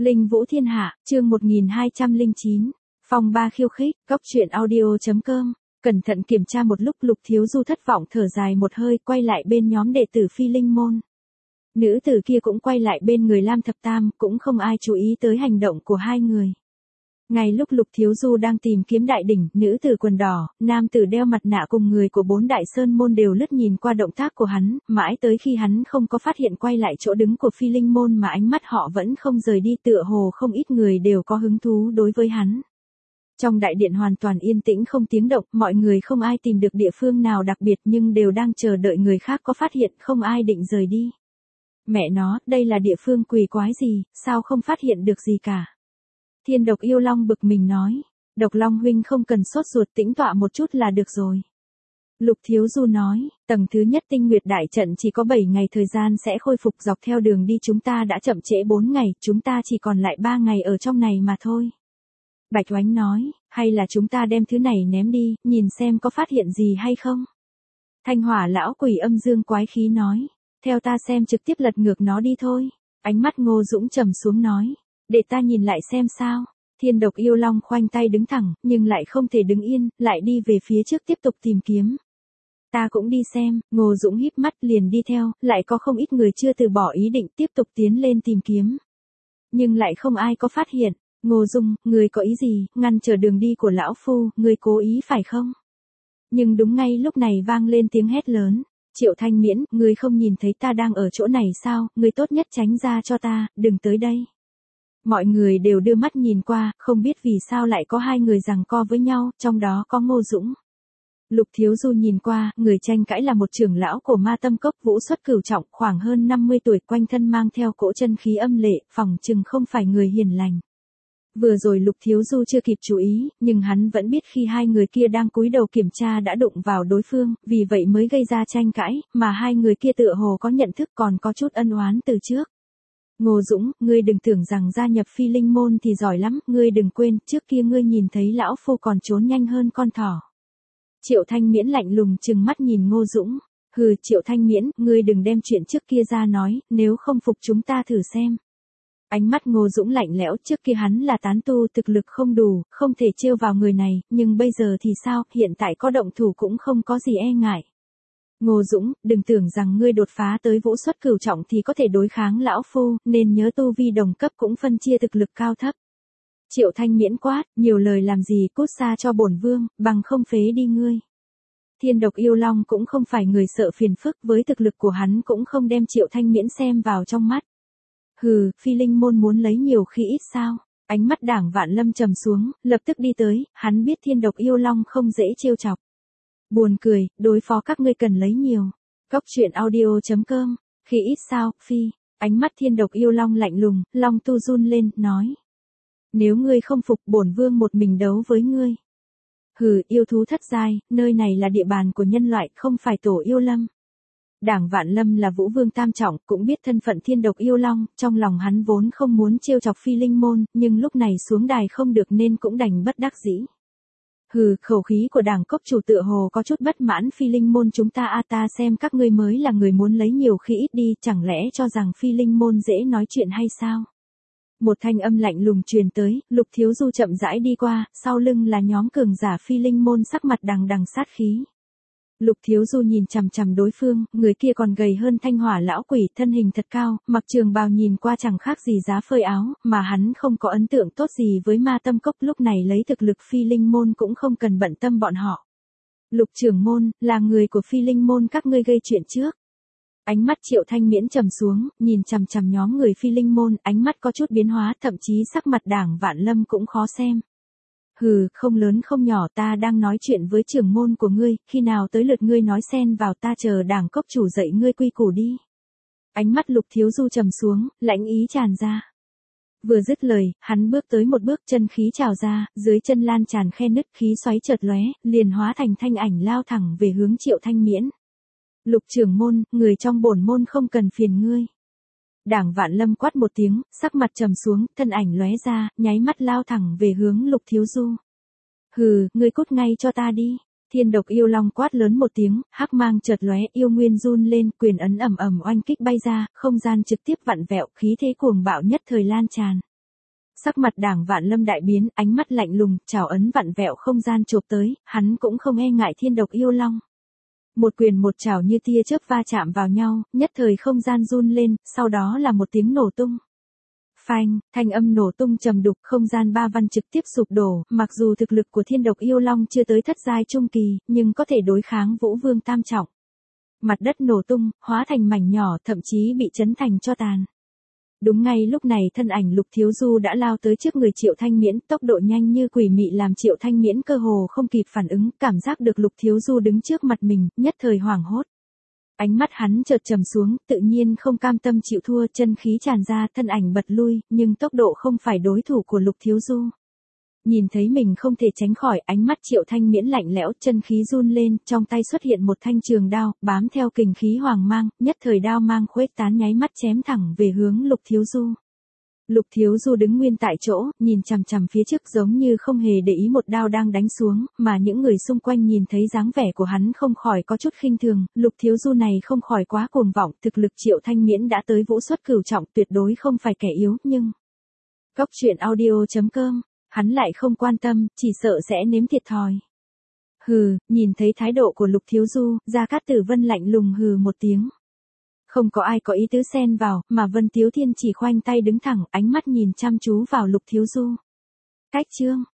Linh Vũ Thiên Hạ, chương 1209. Phong ba khiêu khích, cóc truyện audio.com. Cẩn thận kiểm tra một lúc, Lục Thiếu Du thất vọng thở dài một hơi, quay lại bên nhóm đệ tử Phi Linh môn. Nữ tử kia cũng quay lại bên người Lam Thập Tam, cũng không ai chú ý tới hành động của hai người. Ngay lúc Lục Thiếu Du đang tìm kiếm đại đỉnh, nữ tử quần đỏ, nam tử đeo mặt nạ cùng người của 4 đại sơn môn đều lướt nhìn qua động tác của hắn, mãi tới khi hắn không có phát hiện quay lại chỗ đứng của Phi Linh môn mà ánh mắt họ vẫn không rời đi, tựa hồ không ít người đều có hứng thú đối với hắn. Trong đại điện hoàn toàn yên tĩnh không tiếng động, mọi người không ai tìm được địa phương nào đặc biệt nhưng đều đang chờ đợi người khác có phát hiện, không ai định rời đi. Mẹ nó, đây là địa phương quỷ quái gì, sao không phát hiện được gì cả. Thiên Độc Yêu Long bực mình nói, Độc Long huynh không cần sốt ruột, tĩnh tọa một chút là được rồi. Lục Thiếu Du nói, tầng thứ nhất Tinh Nguyệt đại trận chỉ có 7 ngày thời gian sẽ khôi phục, dọc theo đường đi chúng ta đã chậm trễ 4 ngày, chúng ta chỉ còn lại 3 ngày ở trong này mà thôi. Bạch Oánh nói, hay là chúng ta đem thứ này ném đi, nhìn xem có phát hiện gì hay không. Thanh Hỏa lão quỷ âm dương quái khí nói, theo ta xem trực tiếp lật ngược nó đi thôi. Ánh mắt Ngô Dũng trầm xuống nói, để ta nhìn lại xem sao. Thiên Độc Yêu Long khoanh tay đứng thẳng, nhưng lại không thể đứng yên, lại đi về phía trước tiếp tục tìm kiếm. Ta cũng đi xem, Ngô Dũng híp mắt liền đi theo, lại có không ít người chưa từ bỏ ý định tiếp tục tiến lên tìm kiếm. Nhưng lại không ai có phát hiện. Ngô Dung, người có ý gì, ngăn trở đường đi của lão phu, người cố ý phải không? Nhưng đúng ngay lúc này vang lên tiếng hét lớn. Triệu Thanh Miễn, người không nhìn thấy ta đang ở chỗ này sao, người tốt nhất tránh ra cho ta, đừng tới đây. Mọi người đều đưa mắt nhìn qua, không biết vì sao lại có hai người giằng co với nhau, trong đó có Ngô Dũng. Lục Thiếu Du nhìn qua, người tranh cãi là một trưởng lão của Ma Tâm Cốc, vũ xuất cửu trọng, khoảng hơn 50 tuổi, quanh thân mang theo cỗ chân khí âm lệ, phỏng chừng không phải người hiền lành. Vừa rồi Lục Thiếu Du chưa kịp chú ý, nhưng hắn vẫn biết khi hai người kia đang cúi đầu kiểm tra đã đụng vào đối phương, vì vậy mới gây ra tranh cãi, mà hai người kia tựa hồ có nhận thức còn có chút ân oán từ trước. Ngô Dũng, ngươi đừng tưởng rằng gia nhập Phi Linh môn thì giỏi lắm, ngươi đừng quên, trước kia ngươi nhìn thấy lão phu còn trốn nhanh hơn con thỏ. Triệu Thanh Miễn lạnh lùng trừng mắt nhìn Ngô Dũng, hừ, Triệu Thanh Miễn, ngươi đừng đem chuyện trước kia ra nói, nếu không phục chúng ta thử xem. Ánh mắt Ngô Dũng lạnh lẽo, trước kia hắn là tán tu, thực lực không đủ, không thể trêu vào người này, nhưng bây giờ thì sao, hiện tại có động thủ cũng không có gì e ngại. Ngô Dũng, đừng tưởng rằng ngươi đột phá tới vũ xuất cửu trọng thì có thể đối kháng lão phu, nên nhớ tu vi đồng cấp cũng phân chia thực lực cao thấp. Triệu Thanh Miễn quát, nhiều lời làm gì, cút xa cho bổn vương, bằng không phế đi ngươi. Thiên Độc Yêu Long cũng không phải người sợ phiền phức, với thực lực của hắn cũng không đem Triệu Thanh Miễn xem vào trong mắt. Hừ, Phi Linh môn muốn lấy nhiều khi ít sao? Ánh mắt Đảng Vạn Lâm trầm xuống, lập tức đi tới, hắn biết Thiên Độc Yêu Long không dễ trêu chọc. Buồn cười, đối phó các ngươi cần lấy nhiều. Cóc truyện audio.com, khi ít sao, Phi. Ánh mắt Thiên Độc Yêu Long lạnh lùng, Long tu run lên, nói. Nếu ngươi không phục, bổn vương một mình đấu với ngươi. Hừ, yêu thú thất giai, nơi này là địa bàn của nhân loại, không phải tổ yêu lâm. Đảng Vạn Lâm là Vũ Vương tam trọng, cũng biết thân phận Thiên Độc Yêu Long, trong lòng hắn vốn không muốn trêu chọc Phi Linh môn, nhưng lúc này xuống đài không được nên cũng đành bất đắc dĩ. Hừ, khẩu khí của Đảng cốc chủ tựa hồ có chút bất mãn, Phi Linh môn chúng ta ta xem các ngươi mới là người muốn lấy nhiều khi ít đi, chẳng lẽ cho rằng Phi Linh môn dễ nói chuyện hay sao? Một thanh âm lạnh lùng truyền tới, Lục Thiếu Du chậm rãi đi qua, sau lưng là nhóm cường giả Phi Linh môn sắc mặt đằng đằng sát khí. Lục Thiếu Du nhìn chằm chằm đối phương, người kia còn gầy hơn Thanh Hỏa lão quỷ, thân hình thật cao, mặc trường bào nhìn qua chẳng khác gì giá phơi áo, mà hắn không có ấn tượng tốt gì với Ma Tâm Cốc, lúc này lấy thực lực Phi Linh môn cũng không cần bận tâm bọn họ. Lục trưởng môn, là người của Phi Linh môn các ngươi gây chuyện trước. Ánh mắt Triệu Thanh Miễn trầm xuống, nhìn chằm chằm nhóm người Phi Linh môn, ánh mắt có chút biến hóa, thậm chí sắc mặt Đảng Vạn Lâm cũng khó xem. Hừ, không lớn không nhỏ, ta đang nói chuyện với trưởng môn của ngươi, khi nào tới lượt ngươi nói xen vào, ta chờ Đảng cốc chủ dạy ngươi quy củ đi. Ánh mắt Lục Thiếu Du trầm xuống, lãnh ý tràn ra. Vừa dứt lời, hắn bước tới một bước, chân khí trào ra, dưới chân lan tràn khe nứt, khí xoáy chợt lóe, liền hóa thành thanh ảnh lao thẳng về hướng Triệu Thanh Miễn. Lục trưởng môn, người trong bổn môn không cần phiền ngươi. Đảng Vạn Lâm quát một tiếng, sắc mặt trầm xuống, thân ảnh lóe ra, nháy mắt lao thẳng về hướng Lục Thiếu Du. Hừ, ngươi cút ngay cho ta đi. Thiên Độc Yêu Long quát lớn một tiếng, hắc mang chợt lóe, yêu nguyên run lên, quyền ấn ầm ầm oanh kích bay ra, không gian trực tiếp vặn vẹo, khí thế cuồng bạo nhất thời lan tràn. Sắc mặt Đảng Vạn Lâm đại biến, ánh mắt lạnh lùng, chảo ấn vặn vẹo không gian chộp tới, hắn cũng không e ngại thiên độc yêu long. Một quyền một chảo như tia chớp va chạm vào nhau, nhất thời không gian run lên, sau đó là một tiếng nổ tung. Phanh, thanh âm nổ tung trầm đục, không gian ba văn trực tiếp sụp đổ, mặc dù thực lực của thiên độc yêu long chưa tới thất giai trung kỳ, nhưng có thể đối kháng Vũ Vương tam trọng. Mặt đất nổ tung, hóa thành mảnh nhỏ, thậm chí bị chấn thành tro tàn. Đúng ngay lúc này thân ảnh Lục Thiếu Du đã lao tới trước người Triệu Thanh Miễn, tốc độ nhanh như quỷ mị làm Triệu Thanh Miễn cơ hồ không kịp phản ứng, cảm giác được Lục Thiếu Du đứng trước mặt mình, nhất thời hoảng hốt. Ánh mắt hắn chợt trầm xuống, tự nhiên không cam tâm chịu thua, chân khí tràn ra, thân ảnh bật lui, nhưng tốc độ không phải đối thủ của Lục Thiếu Du. Nhìn thấy mình không thể tránh khỏi, ánh mắt Triệu Thanh Miễn lạnh lẽo, chân khí run lên, trong tay xuất hiện một thanh trường đao, bám theo kình khí hoàng mang, nhất thời đao mang khuếch tán nháy mắt chém thẳng về hướng Lục Thiếu Du. Lục Thiếu Du đứng nguyên tại chỗ, nhìn chằm chằm phía trước giống như không hề để ý một đao đang đánh xuống, mà những người xung quanh nhìn thấy dáng vẻ của hắn không khỏi có chút khinh thường, Lục Thiếu Du này không khỏi quá cuồng vọng, thực lực Triệu Thanh Miễn đã tới vũ xuất cửu trọng, tuyệt đối không phải kẻ yếu, nhưng Góc truyện audio.com, hắn lại không quan tâm, chỉ sợ sẽ nếm thiệt thòi. Hừ, nhìn thấy thái độ của Lục Thiếu Du, Gia Cát Tử Vân lạnh lùng hừ một tiếng. Không có ai có ý tứ xen vào, mà Vân Tiếu Thiên chỉ khoanh tay đứng thẳng, ánh mắt nhìn chăm chú vào Lục Thiếu Du. Cách chương